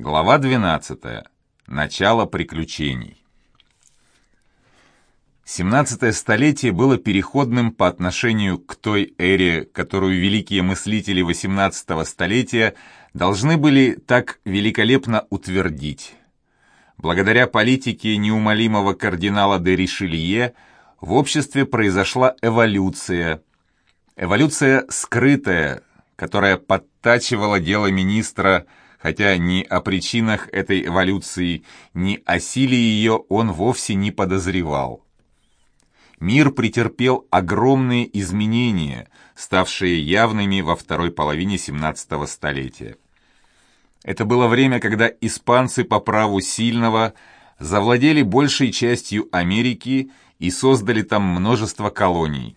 Глава 12. Начало приключений. 17 столетие было переходным по отношению к той эре, которую великие мыслители 18 столетия должны были так великолепно утвердить. Благодаря политике неумолимого кардинала де Ришелье в обществе произошла эволюция. Эволюция скрытая, которая подтачивала дело министра, хотя ни о причинах этой эволюции, ни о силе ее он вовсе не подозревал. Мир претерпел огромные изменения, ставшие явными во второй половине 17 столетия. Это было время, когда испанцы по праву сильного завладели большей частью Америки и создали там множество колоний.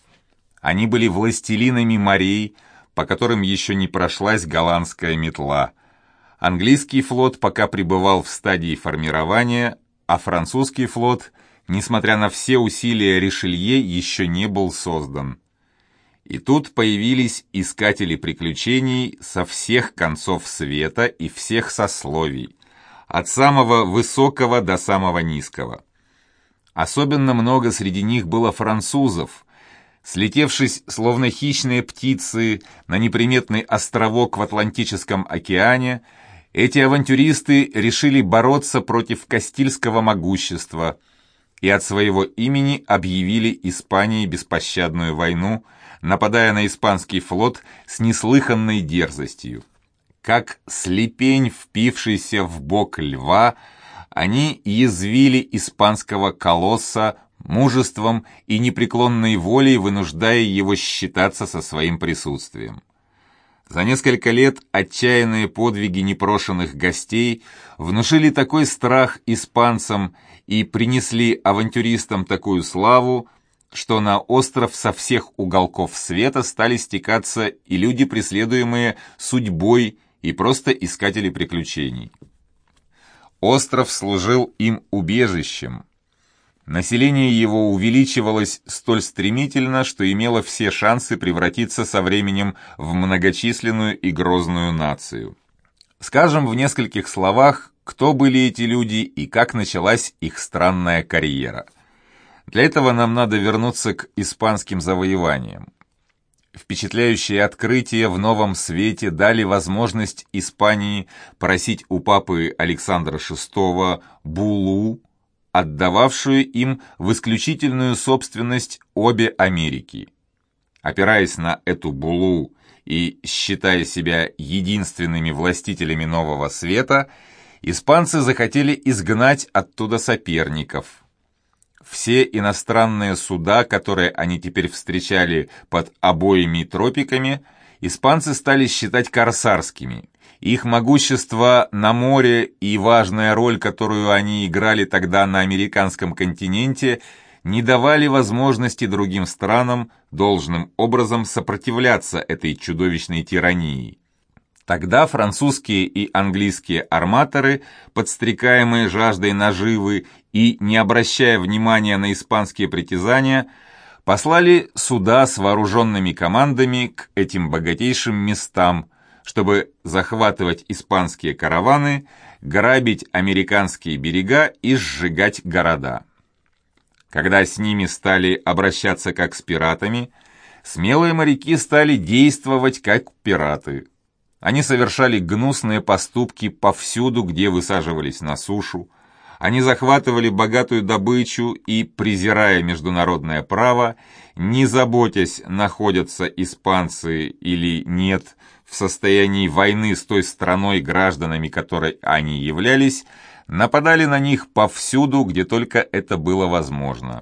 Они были властелинами морей, по которым еще не прошлась голландская метла. Английский флот пока пребывал в стадии формирования, а французский флот, несмотря на все усилия Ришелье, еще не был создан. И тут появились искатели приключений со всех концов света и всех сословий, от самого высокого до самого низкого. Особенно много среди них было французов. Слетевшись, словно хищные птицы, на неприметный островок в Атлантическом океане, эти авантюристы решили бороться против Кастильского могущества и от своего имени объявили Испании беспощадную войну, нападая на испанский флот с неслыханной дерзостью. Как слепень, впившийся в бок льва, они язвили испанского колосса мужеством и непреклонной волей, вынуждая его считаться со своим присутствием. За несколько лет отчаянные подвиги непрошенных гостей внушили такой страх испанцам и принесли авантюристам такую славу, что на остров со всех уголков света стали стекаться и люди, преследуемые судьбой, и просто искатели приключений. Остров служил им убежищем. Население его увеличивалось столь стремительно, что имело все шансы превратиться со временем в многочисленную и грозную нацию. Скажем в нескольких словах, кто были эти люди и как началась их странная карьера. Для этого нам надо вернуться к испанским завоеваниям. Впечатляющие открытия в новом свете дали возможность Испании просить у папы Александра VI буллу, отдававшую им в исключительную собственность обе Америки. Опираясь на эту буллу и считая себя единственными властителями нового света, испанцы захотели изгнать оттуда соперников. Все иностранные суда, которые они теперь встречали под обоими тропиками, испанцы стали считать корсарскими. Их могущество на море и важная роль, которую они играли тогда на американском континенте, не давали возможности другим странам должным образом сопротивляться этой чудовищной тирании. Тогда французские и английские арматоры, подстрекаемые жаждой наживы и не обращая внимания на испанские притязания, послали суда с вооруженными командами к этим богатейшим местам, чтобы захватывать испанские караваны, грабить американские берега и сжигать города. Когда с ними стали обращаться как с пиратами, смелые моряки стали действовать как пираты. Они совершали гнусные поступки повсюду, где высаживались на сушу. Они захватывали богатую добычу и, презирая международное право, не заботясь, находятся испанцы или нет, в состоянии войны с той страной, гражданами которой они являлись, нападали на них повсюду, где только это было возможно.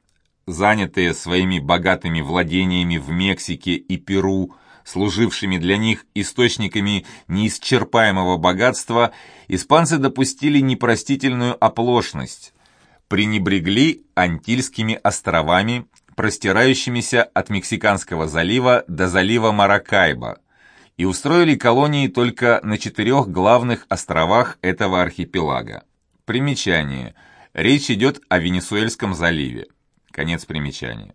Занятые своими богатыми владениями в Мексике и Перу, служившими для них источниками неисчерпаемого богатства, испанцы допустили непростительную оплошность, пренебрегли Антильскими островами, простирающимися от Мексиканского залива до залива Маракайбо, и устроили колонии только на 4 главных островах этого архипелага. Примечание. Речь идет о Венесуэльском заливе. Конец примечания.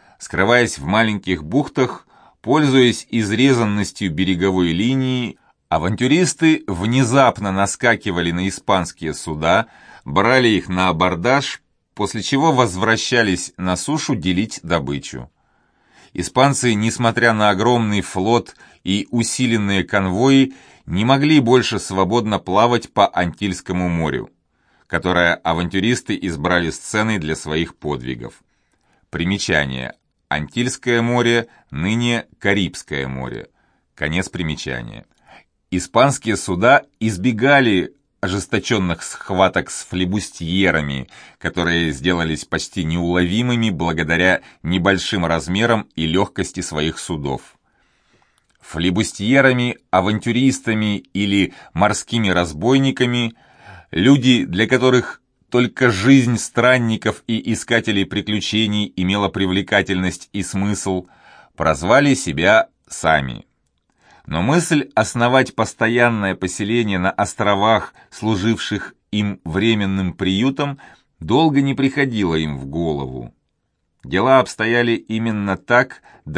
Скрываясь в маленьких бухтах, пользуясь изрезанностью береговой линии, Авантюристы внезапно наскакивали на испанские суда, брали их на абордаж, после чего возвращались на сушу делить добычу. Испанцы, несмотря на огромный флот и усиленные конвои, не могли больше свободно плавать по Антильскому морю, которое авантюристы избрали сценой для своих подвигов. Примечание. Антильское море, ныне Карибское море. Конец примечания. Испанские суда избегали ожесточенных схваток с флибустьерами, которые сделались почти неуловимыми благодаря небольшим размерам и легкости своих судов. Флибустьерами, авантюристами или морскими разбойниками, люди, для которых только жизнь странников и искателей приключений имела привлекательность и смысл, прозвали себя сами. Но мысль основать постоянное поселение на островах, служивших им временным приютом, долго не приходила им в голову. Дела обстояли именно так до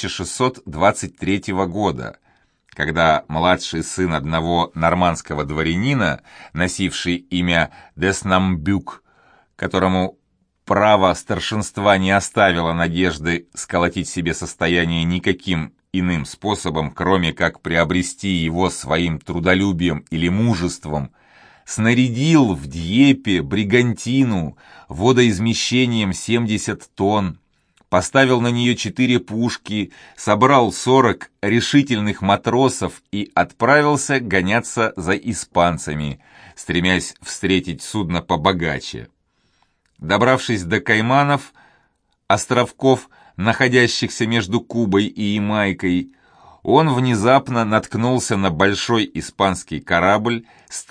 1623 года, когда младший сын одного нормандского дворянина, носивший имя Деснамбюк, которому право старшинства не оставило надежды сколотить себе состояние никаким иным способом, кроме как приобрести его своим трудолюбием или мужеством, снарядил в Дьеппе бригантину водоизмещением 70 тонн, поставил на нее 4 пушки, собрал 40 решительных матросов и отправился гоняться за испанцами, стремясь встретить судно побогаче. Добравшись до Кайманов, островков, находящихся между Кубой и Ямайкой, он внезапно наткнулся на большой испанский корабль с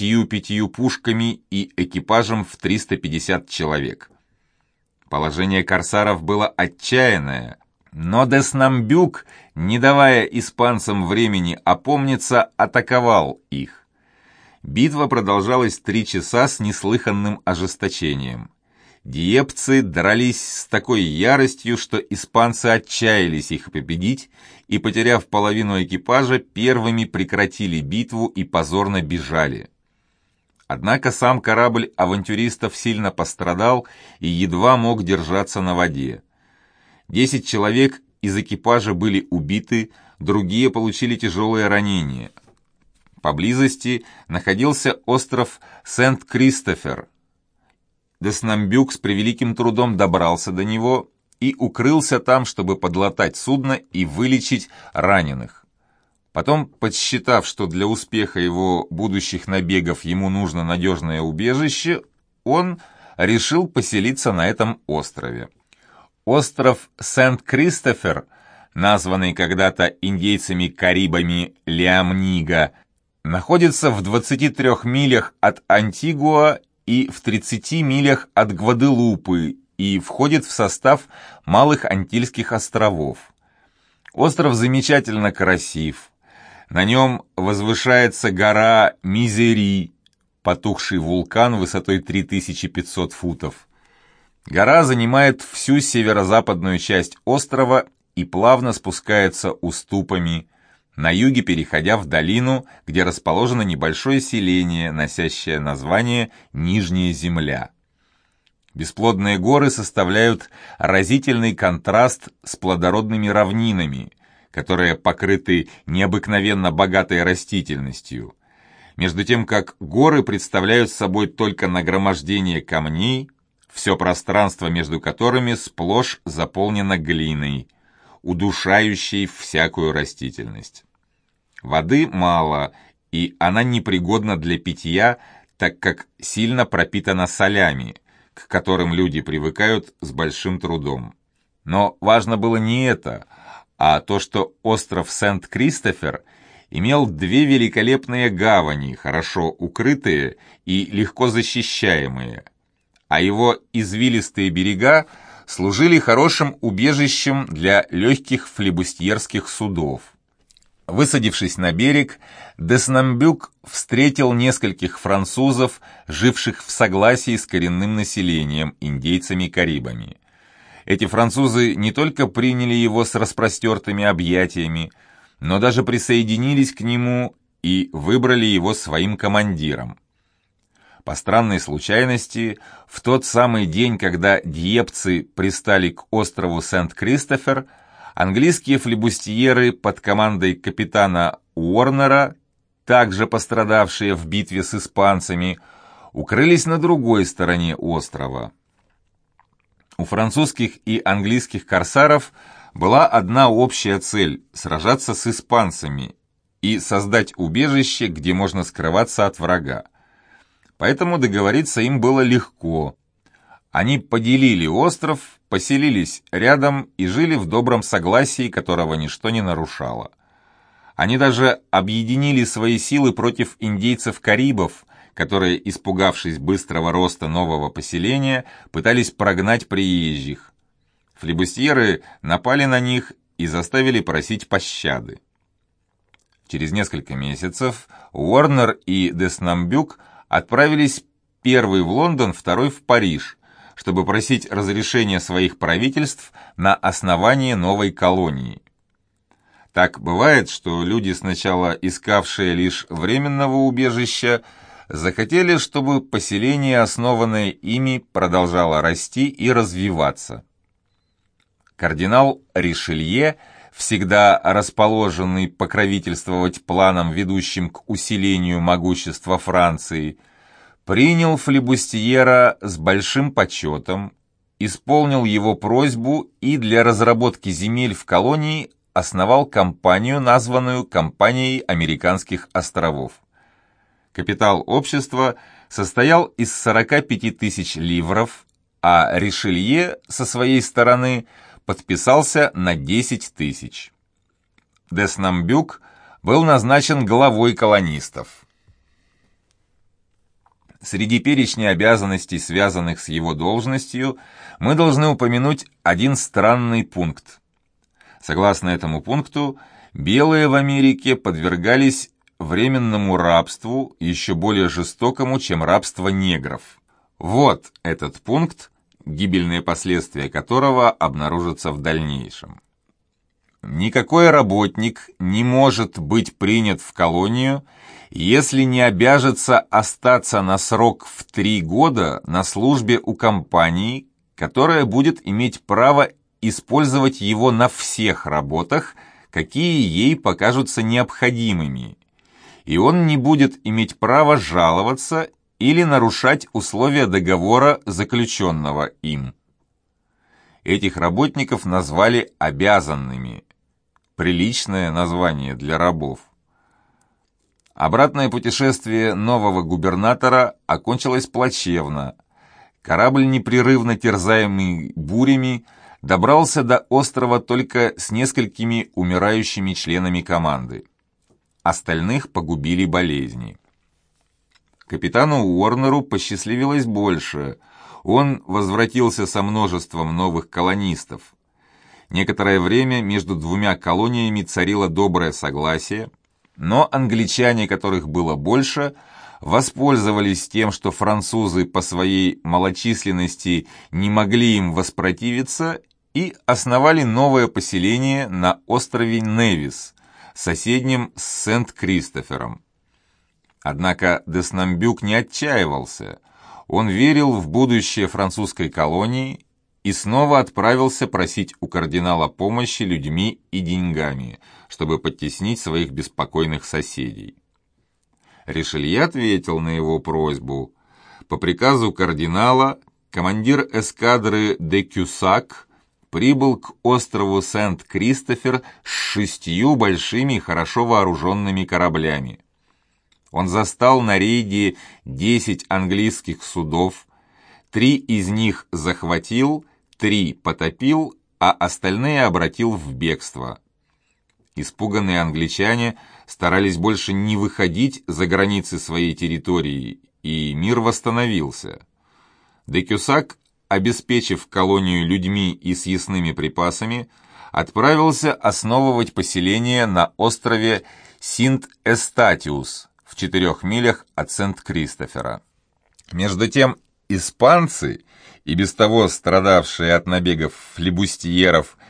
35 пушками и экипажем в 350 человек. Положение корсаров было отчаянное, но Деснамбюк, не давая испанцам времени опомниться, атаковал их. Битва продолжалась 3 часа с неслыханным ожесточением. Дьеппцы дрались с такой яростью, что испанцы отчаялись их победить и, потеряв половину экипажа, первыми прекратили битву и позорно бежали. Однако сам корабль авантюристов сильно пострадал и едва мог держаться на воде. 10 человек из экипажа были убиты, другие получили тяжелые ранения. Поблизости находился остров Сент-Кристофер. Деснамбюк с превеликим трудом добрался до него и укрылся там, чтобы подлатать судно и вылечить раненых. Потом, подсчитав, что для успеха его будущих набегов ему нужно надежное убежище, он решил поселиться на этом острове. Остров Сент-Кристофер, названный когда-то индейцами-карибами Леамнига, находится в 23 милях от Антигуа и в 30 милях от Гваделупы и входит в состав Малых Антильских островов. Остров замечательно красив. На нем возвышается гора Мизери, потухший вулкан высотой 3500 футов. Гора занимает всю северо-западную часть острова и плавно спускается уступами, на юге переходя в долину, где расположено небольшое селение, носящее название Нижняя Земля. Бесплодные горы составляют разительный контраст с плодородными равнинами, которые покрыты необыкновенно богатой растительностью, между тем как горы представляют собой только нагромождение камней, все пространство между которыми сплошь заполнено глиной, удушающей всякую растительность. Воды мало, и она непригодна для питья, так как сильно пропитана солями, к которым люди привыкают с большим трудом. Но важно было не это, а то, что остров Сент-Кристофер имел 2 великолепные гавани, хорошо укрытые и легко защищаемые, а его извилистые берега служили хорошим убежищем для легких флибустьерских судов. Высадившись на берег, Деснамбюк встретил нескольких французов, живших в согласии с коренным населением, индейцами-карибами. Эти французы не только приняли его с распростертыми объятиями, но даже присоединились к нему и выбрали его своим командиром. По странной случайности, в тот самый день, когда дьепцы пристали к острову Сент-Кристофер, английские флибустьеры под командой капитана Уорнера, также пострадавшие в битве с испанцами, укрылись на другой стороне острова. У французских и английских корсаров была одна общая цель – сражаться с испанцами и создать убежище, где можно скрываться от врага. Поэтому договориться им было легко. Они поделили остров, поселились рядом и жили в добром согласии, которого ничто не нарушало. Они даже объединили свои силы против индейцев-карибов, которые, испугавшись быстрого роста нового поселения, пытались прогнать приезжих. Флибустьеры напали на них и заставили просить пощады. Через несколько месяцев Уорнер и Деснамбюк отправились первый в Лондон, второй в Париж, чтобы просить разрешения своих правительств на основание новой колонии. Так бывает, что люди, сначала искавшие лишь временного убежища, захотели, чтобы поселение, основанное ими, продолжало расти и развиваться. Кардинал Ришелье, всегда расположенный покровительствовать планам, ведущим к усилению могущества Франции, принял флибустьера с большим почетом, исполнил его просьбу и для разработки земель в колонии основал компанию, названную Компанией Американских островов. Капитал общества состоял из 45 тысяч ливров, а Ришелье со своей стороны подписался на 10 тысяч. Деснамбюк был назначен главой колонистов. Среди перечня обязанностей, связанных с его должностью, мы должны упомянуть один странный пункт. Согласно этому пункту, белые в Америке подвергались временному рабству, еще более жестокому, чем рабство негров. Вот этот пункт, гибельные последствия которого обнаружатся в дальнейшем. Никакой работник не может быть принят в колонию, если не обяжется остаться на срок в 3 года на службе у компании, которая будет иметь право использовать его на всех работах, какие ей покажутся необходимыми, и он не будет иметь права жаловаться или нарушать условия договора, заключенного им. Этих работников назвали обязанными. Приличное название для рабов. Обратное путешествие нового губернатора окончилось плачевно. Корабль, непрерывно терзаемый бурями, добрался до острова только с несколькими умирающими членами команды. Остальных погубили болезни. Капитану Уорнеру посчастливилось больше. Он возвратился со множеством новых колонистов. Некоторое время между двумя колониями царило доброе согласие, но англичане, которых было больше, воспользовались тем, что французы по своей малочисленности не могли им воспротивиться, и основали новое поселение на острове Невис, соседнем с Сент-Кристофером. Однако Деснамбюк не отчаивался. Он верил в будущее французской колонии и снова отправился просить у кардинала помощи людьми и деньгами, чтобы подтеснить своих беспокойных соседей. Ришелье ответил на его просьбу. По приказу кардинала командир эскадры де Кюсак прибыл к острову Сент-Кристофер с 6 большими хорошо вооруженными кораблями. Он застал на рейде 10 английских судов, 3 из них захватил, 3 потопил, а остальные обратил в бегство. Испуганные англичане старались больше не выходить за границы своей территории, и мир восстановился. Де Кюсак, обеспечив колонию людьми и съестными припасами, отправился основывать поселение на острове Синт-Эстатиус в 4 милях от Сент-Кристофера. Между тем, испанцы, и без того страдавшие от набегов флибустьеров,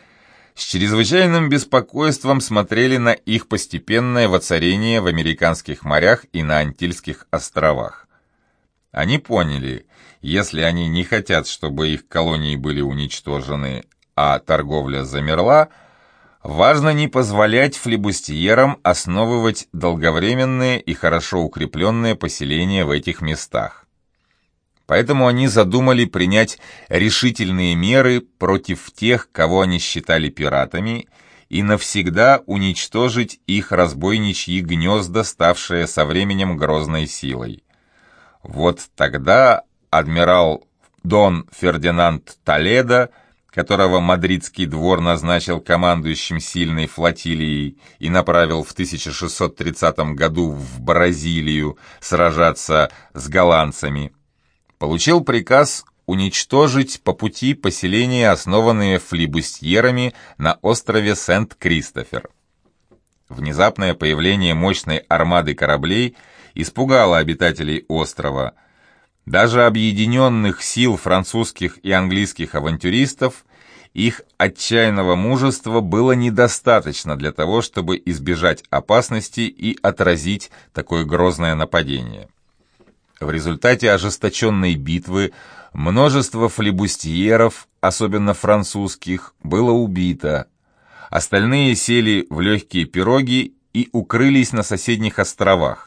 с чрезвычайным беспокойством смотрели на их постепенное воцарение в американских морях и на Антильских островах. Они поняли, если они не хотят, чтобы их колонии были уничтожены, а торговля замерла, важно не позволять флибустьерам основывать долговременные и хорошо укрепленные поселения в этих местах. Поэтому они задумали принять решительные меры против тех, кого они считали пиратами, и навсегда уничтожить их разбойничьи гнезда, ставшие со временем грозной силой. Вот тогда адмирал Дон Фердинанд Толедо, которого мадридский двор назначил командующим сильной флотилией и направил в 1630 году в Бразилию сражаться с голландцами, получил приказ уничтожить по пути поселения, основанные флибустьерами на острове Сент-Кристофер. Внезапное появление мощной армады кораблей испугало обитателей острова. Даже объединенных сил французских и английских авантюристов, их отчаянного мужества было недостаточно для того, чтобы избежать опасности и отразить такое грозное нападение. В результате ожесточенной битвы множество флибустьеров, особенно французских, было убито. Остальные сели в легкие пироги и укрылись на соседних островах.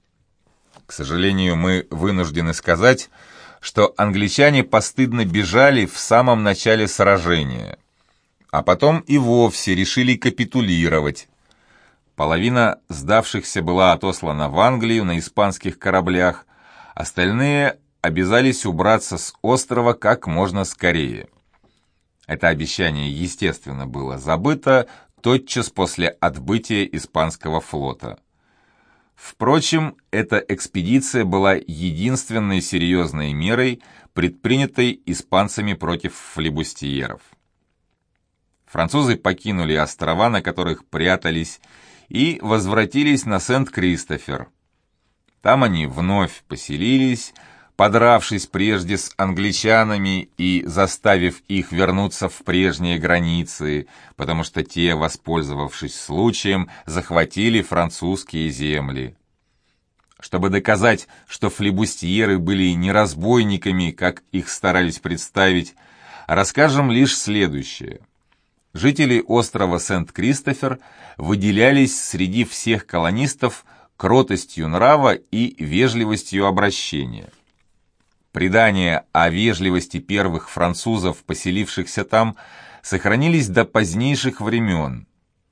К сожалению, мы вынуждены сказать, что англичане постыдно бежали в самом начале сражения, а потом и вовсе решили капитулировать. Половина сдавшихся была отослана в Англию на испанских кораблях, остальные обязались убраться с острова как можно скорее. Это обещание, естественно, было забыто тотчас после отбытия испанского флота. Впрочем, эта экспедиция была единственной серьезной мерой, предпринятой испанцами против флибустьеров. Французы покинули острова, на которых прятались, и возвратились на Сент-Кристофер. Там они вновь поселились, подравшись прежде с англичанами и заставив их вернуться в прежние границы, потому что те, воспользовавшись случаем, захватили французские земли. Чтобы доказать, что флибустьеры были не разбойниками, как их старались представить, расскажем лишь следующее. Жители острова Сент-Кристофер выделялись среди всех колонистов кротостью нрава и вежливостью обращения. Предания о вежливости первых французов, поселившихся там, сохранились до позднейших времен.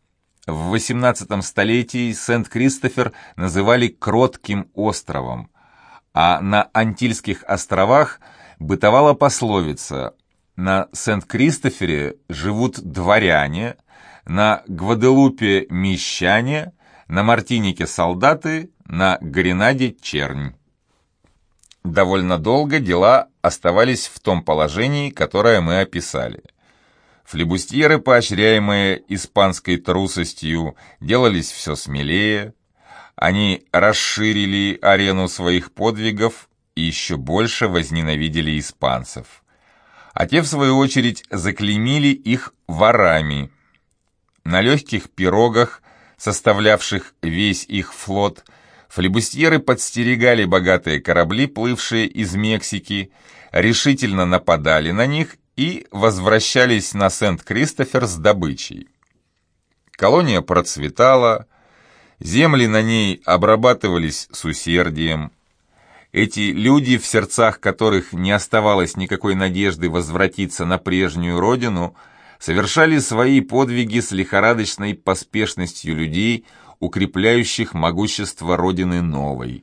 В XVIII столетии Сент-Кристофер называли «кротким островом», а на Антильских островах бытовала пословица «на Сент-Кристофере живут дворяне», на Гваделупе – мещане, на Мартинике – солдаты, на Гренаде – чернь. Довольно долго дела оставались в том положении, которое мы описали. Флибустьеры, поощряемые испанской трусостью, делались все смелее. Они расширили арену своих подвигов и еще больше возненавидели испанцев. А те, в свою очередь, заклеймили их ворами. На легких пирогах, составлявших весь их флот, флибустьеры подстерегали богатые корабли, плывшие из Мексики, решительно нападали на них и возвращались на Сент-Кристофер с добычей. Колония процветала, земли на ней обрабатывались с усердием. Эти люди, в сердцах которых не оставалось никакой надежды возвратиться на прежнюю родину, совершали свои подвиги с лихорадочной поспешностью людей, укрепляющих могущество родины новой.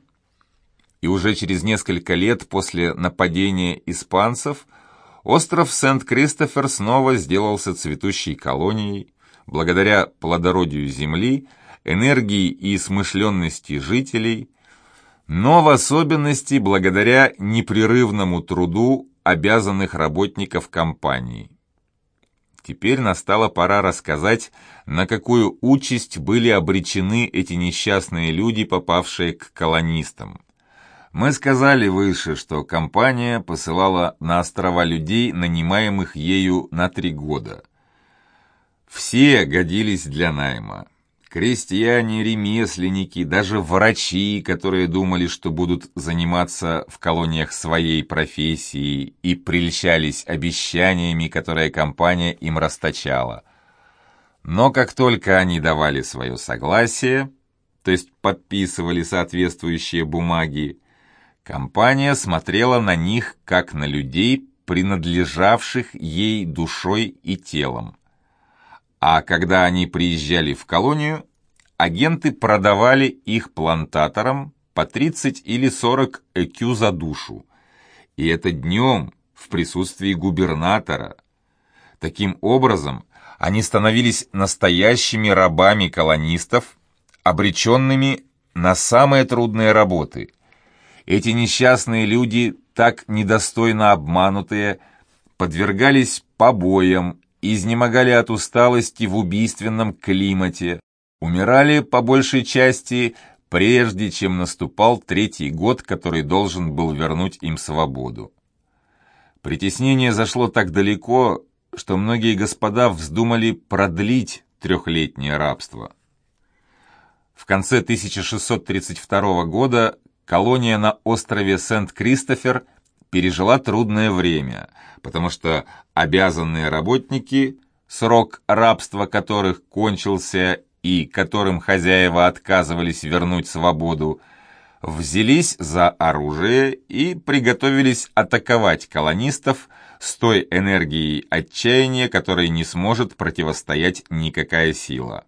И уже через несколько лет после нападения испанцев остров Сент-Кристофер снова сделался цветущей колонией, благодаря плодородию земли, энергии и смышленности жителей, но в особенности благодаря непрерывному труду обязанных работников компании. Теперь настала пора рассказать, на какую участь были обречены эти несчастные люди, попавшие к колонистам. Мы сказали выше, что компания посылала на острова людей, нанимаемых ею на 3 года. Все годились для найма. Крестьяне, ремесленники, даже врачи, которые думали, что будут заниматься в колониях своей профессией и прельщались обещаниями, которые компания им расточала. Но как только они давали свое согласие, то есть подписывали соответствующие бумаги, компания смотрела на них как на людей, принадлежавших ей душой и телом. А когда они приезжали в колонию, агенты продавали их плантаторам по 30 или 40 ЭКЮ за душу. И это днем в присутствии губернатора. Таким образом, они становились настоящими рабами колонистов, обреченными на самые трудные работы. Эти несчастные люди, так недостойно обманутые, подвергались побоям, изнемогали от усталости в убийственном климате, умирали по большей части, прежде чем наступал третий год, который должен был вернуть им свободу. Притеснение зашло так далеко, что многие господа вздумали продлить трехлетнее рабство. В конце 1632 года колония на острове Сент-Кристофер пережила трудное время, потому что обязанные работники, срок рабства которых кончился и которым хозяева отказывались вернуть свободу, взялись за оружие и приготовились атаковать колонистов с той энергией отчаяния, которой не сможет противостоять никакая сила.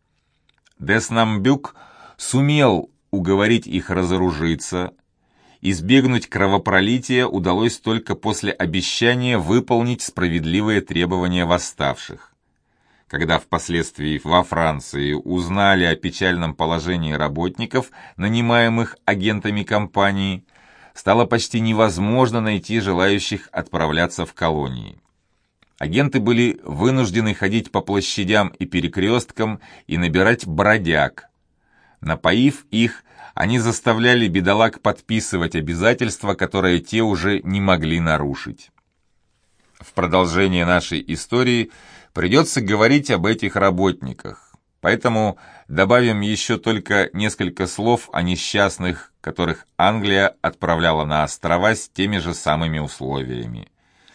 Деснамбюк сумел уговорить их разоружиться. Избегнуть кровопролития удалось только после обещания выполнить справедливые требования восставших. Когда впоследствии во Франции узнали о печальном положении работников, нанимаемых агентами компании, стало почти невозможно найти желающих отправляться в колонии. Агенты были вынуждены ходить по площадям и перекресткам и набирать бродяг. Напоив их, они заставляли бедолаг подписывать обязательства, которые те уже не могли нарушить. В продолжение нашей истории придется говорить об этих работниках, поэтому добавим еще только несколько слов о несчастных, которых Англия отправляла на острова с теми же самыми условиями.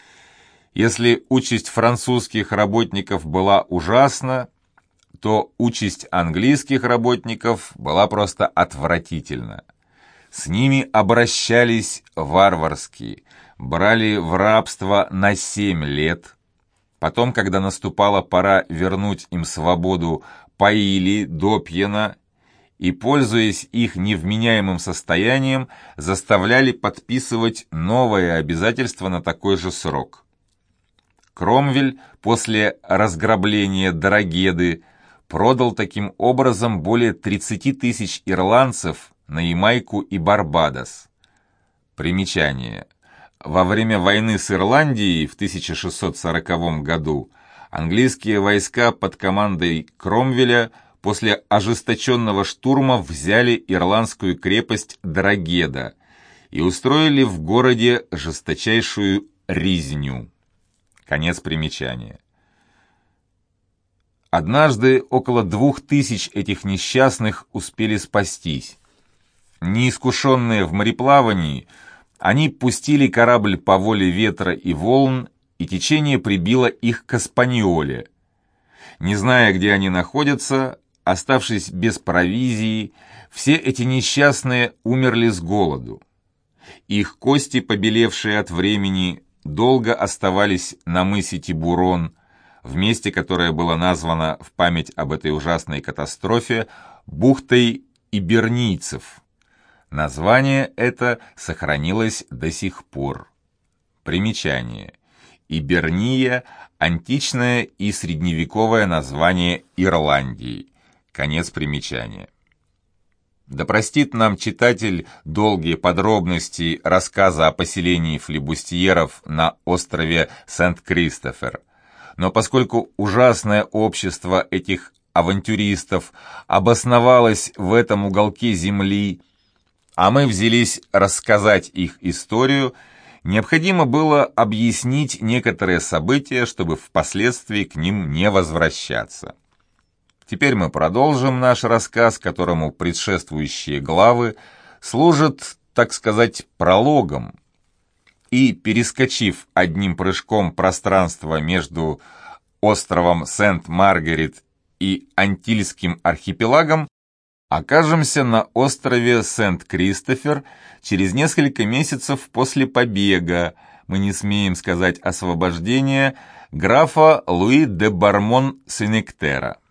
Если участь французских работников была ужасна, то участь английских работников была просто отвратительна. С ними обращались варварски, брали в рабство на 7 лет. Потом, когда наступала пора вернуть им свободу, поили допьяна и, пользуясь их невменяемым состоянием, заставляли подписывать новые обязательства на такой же срок. Кромвель после разграбления Драгеды продал таким образом более 30 тысяч ирландцев на Ямайку и Барбадос. Примечание. Во время войны с Ирландией в 1640 году английские войска под командой Кромвеля после ожесточенного штурма взяли ирландскую крепость Драгеда и устроили в городе жесточайшую резню. Конец примечания. Однажды около 2000 этих несчастных успели спастись. Неискушенные в мореплавании, они пустили корабль по воле ветра и волн, и течение прибило их к Испаньоле. Не зная, где они находятся, оставшись без провизии, все эти несчастные умерли с голоду. Их кости, побелевшие от времени, долго оставались на мысе Тибурон, в месте, которое было названо в память об этой ужасной катастрофе бухтой ибернийцев. Название это сохранилось до сих пор. Примечание. Иберния – античное и средневековое название Ирландии. Конец примечания. Да простит нам читатель долгие подробности рассказа о поселении флибустьеров на острове Сент-Кристофер. Но поскольку ужасное общество этих авантюристов обосновалось в этом уголке земли, а мы взялись рассказать их историю, необходимо было объяснить некоторые события, чтобы впоследствии к ним не возвращаться. Теперь мы продолжим наш рассказ, которому предшествующие главы служат, так сказать, прологом. И, перескочив одним прыжком пространство между островом Сент-Маргарет и Антильским архипелагом, окажемся на острове Сент-Кристофер через несколько месяцев после побега, мы не смеем сказать освобождения, графа Луи де Бармон-Сенектера.